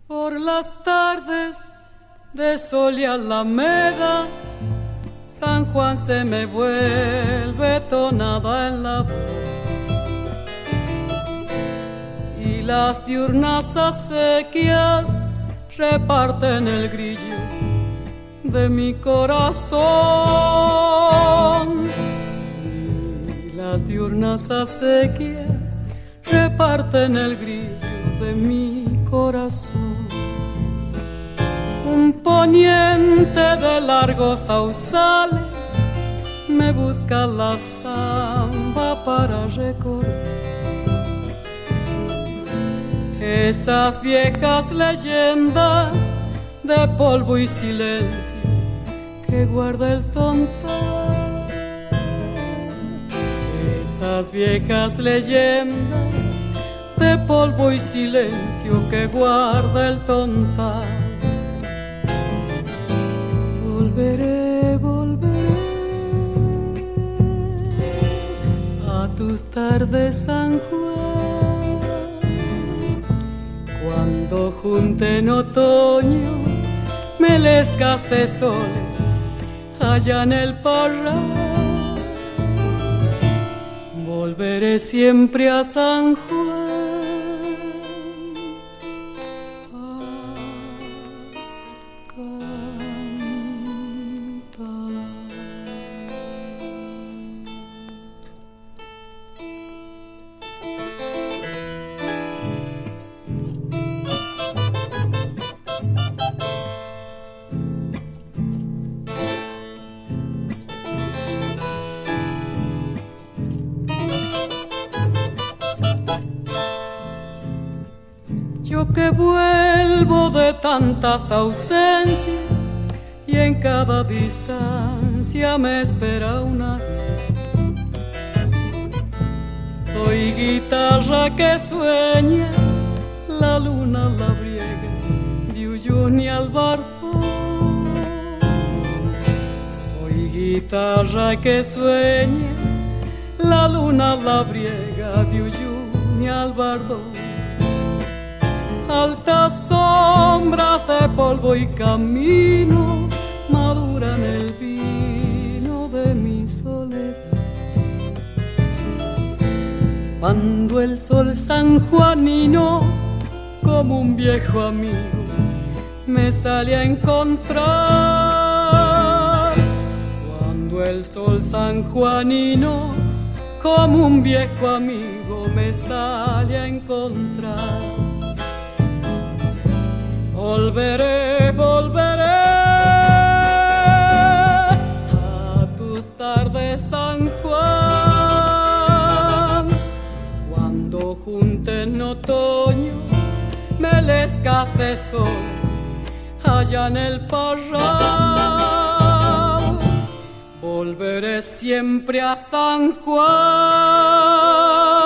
Por las tardes de sol y alameda, San Juan se me vuelve tonada en la voz, y las diurnas acequias reparten el grillo de mi corazón. Y las diurnas acequias reparten el grillo de mi corazón. Un poniente de largos sausales me busca la samba para recordar esas viejas leyendas de polvo y silencio que guarda el tontal. Esas viejas leyendas de polvo y silencio que guarda el tontal. Volveré, volveré a tus tardes, San Juan, cuando junte en otoño melescas de soles allá en el parral. Volveré siempre a San Juan. Yo que vuelvo de tantas ausencias y en cada distancia me espera una adiós. Soy guitarra que sueña la luna labriega de Uyuni al Bardón. Soy guitarra que sueña la luna labriega de Uyuni al Bardón. Altas sombras de polvo y camino maduran el vino de mi soledad. Cuando el sol sanjuanino, como un viejo amigo, me sale a encontrar. Cuando el sol sanjuanino, como un viejo amigo, me sale a encontrar. Volveré, volveré a tus tardes, San Juan, cuando junte en otoño melescas de soles allá en el parral. Volveré siempre a San Juan.